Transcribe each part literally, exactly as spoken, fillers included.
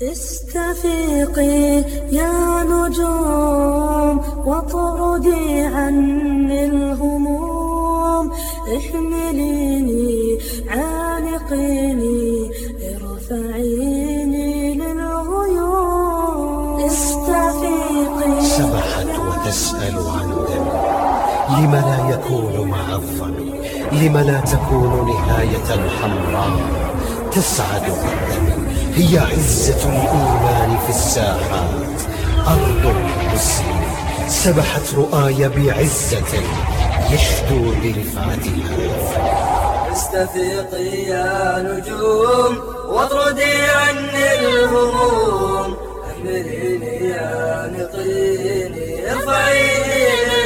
استفيقي يا نجوم واطردي عني الهموم، احمليني عانقيني ارفعيني للغيوم. استفيقي سبحت وتسأل عن دمي، لم لا يكون مع الظم، لم لا تكون نهاية الحمراء تسعد بالدم. هي عزة الإيمان في الساحات، أرض المسلم سبحت رؤاي بعزة يشدو برفعتها. استفيقي يا نجوم واطردي عني الهموم، احمليني عانقيني ارفعيني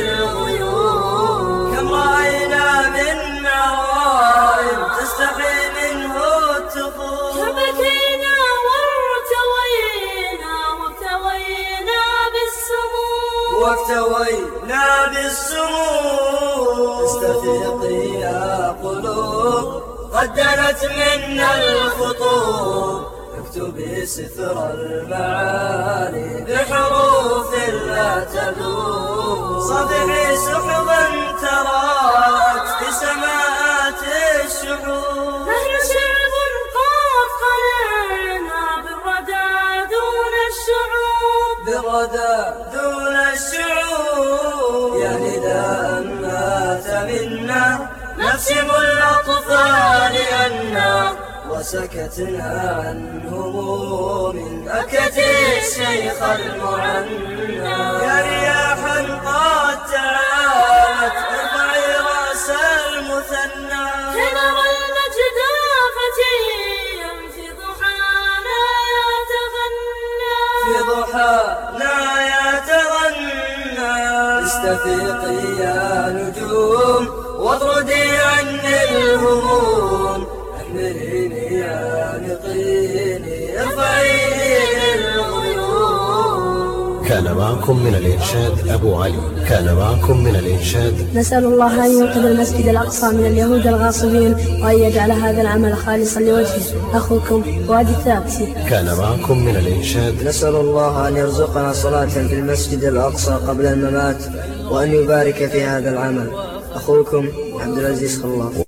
للغيوم. كم رأينا من عوائم تستحي منه التفوق، بكينا وارتوينا وارتوينا بالسموم وافتوينا بالسموم. استفيقي يا قلوب قد دنت منا الخطوب، اكتبي ستر المعاني بحروف لا تذوب. صفحي سحبا تراءت في سماءات الشحوب، نحن شعب قد قلعنا بالردى دون الشعوب، بالردى دون الشعوب. يا نداء مات منا نقسم الأطفال أنا، وسكتنا عن هموم أكت الشيخ المعنى. يا رياحا قد تعالت ارفعي رأس المثنى، كنر المجد فتيا في ضحانا يتغنى، في ضحانا يتغنى. استفيقي يا نجوم واطردي عني الهموم، احمليني عانقيني ارفعيني للغيوم. كان معكم من الإرشاد أبو علي. كان معكم من الإرشاد. نسأل الله أن ينقذ المسجد الأقصى من اليهود الغاصبين، وأن يجعل هذا العمل خالصا لوجهه. أخوكم وادي الثابتي. كان معكم من الإرشاد. نسأل الله أن يرزقنا صلاة في المسجد الأقصى قبل الممات، وأن يبارك في هذا العمل. أخوكم عبد العزيز خلاف.